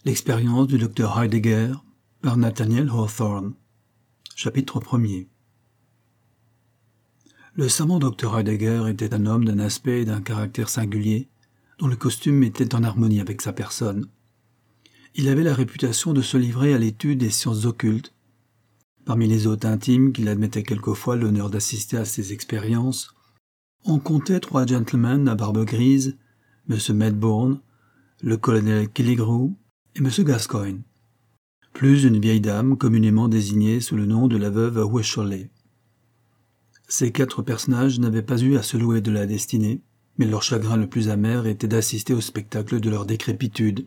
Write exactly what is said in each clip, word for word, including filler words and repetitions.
L'expérience du docteur Heidegger par Nathaniel Hawthorne. Chapitre premier. Le savant docteur Heidegger était un homme d'un aspect et d'un caractère singuliers, dont le costume était en harmonie avec sa personne. Il avait la réputation de se livrer à l'étude des sciences occultes. Parmi les hôtes intimes qu'il admettait quelquefois l'honneur d'assister à ses expériences, on comptait trois gentlemen à barbe grise, M. Medbourne, le colonel Killigrew et M. Gascoigne, plus une vieille dame communément désignée sous le nom de la veuve Wycherley. Ces quatre personnages n'avaient pas eu à se louer de la destinée, mais leur chagrin le plus amer était d'assister au spectacle de leur décrépitude.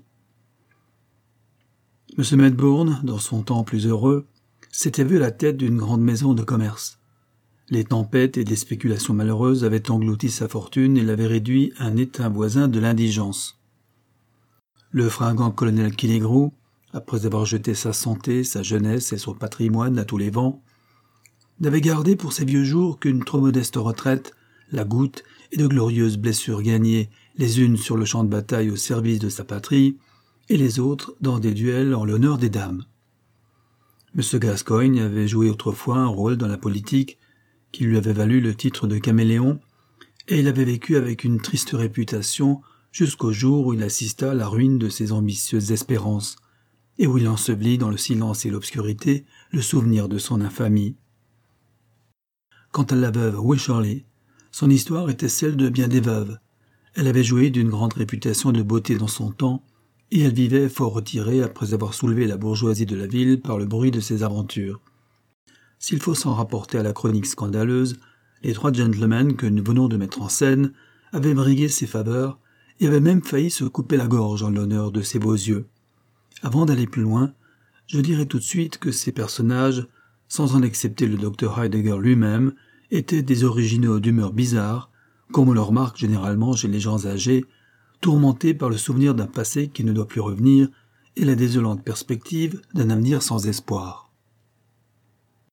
M. Medbourne, dans son temps plus heureux, s'était vu à la tête d'une grande maison de commerce. Les tempêtes et des spéculations malheureuses avaient englouti sa fortune et l'avaient réduit à un état voisin de l'indigence. Le fringant colonel Killigrew, après avoir jeté sa santé, sa jeunesse et son patrimoine à tous les vents, n'avait gardé pour ses vieux jours qu'une trop modeste retraite, la goutte et de glorieuses blessures gagnées, les unes sur le champ de bataille au service de sa patrie, et les autres dans des duels en l'honneur des dames. M. Gascoigne avait joué autrefois un rôle dans la politique qui lui avait valu le titre de caméléon, et il avait vécu avec une triste réputation jusqu'au jour où il assista à la ruine de ses ambitieuses espérances, et où il ensevelit dans le silence et l'obscurité le souvenir de son infamie. Quant à la veuve Wycherley, son histoire était celle de bien des veuves. Elle avait joué d'une grande réputation de beauté dans son temps, et elle vivait fort retirée après avoir soulevé la bourgeoisie de la ville par le bruit de ses aventures. S'il faut s'en rapporter à la chronique scandaleuse, les trois gentlemen que nous venons de mettre en scène avaient brigué ses faveurs et avaient même failli se couper la gorge en l'honneur de ses beaux yeux. Avant d'aller plus loin, je dirai tout de suite que ces personnages, sans en accepter le docteur Heidegger lui-même, étaient des originaux d'humeur bizarre, comme on le remarque généralement chez les gens âgés, tourmentés par le souvenir d'un passé qui ne doit plus revenir et la désolante perspective d'un avenir sans espoir.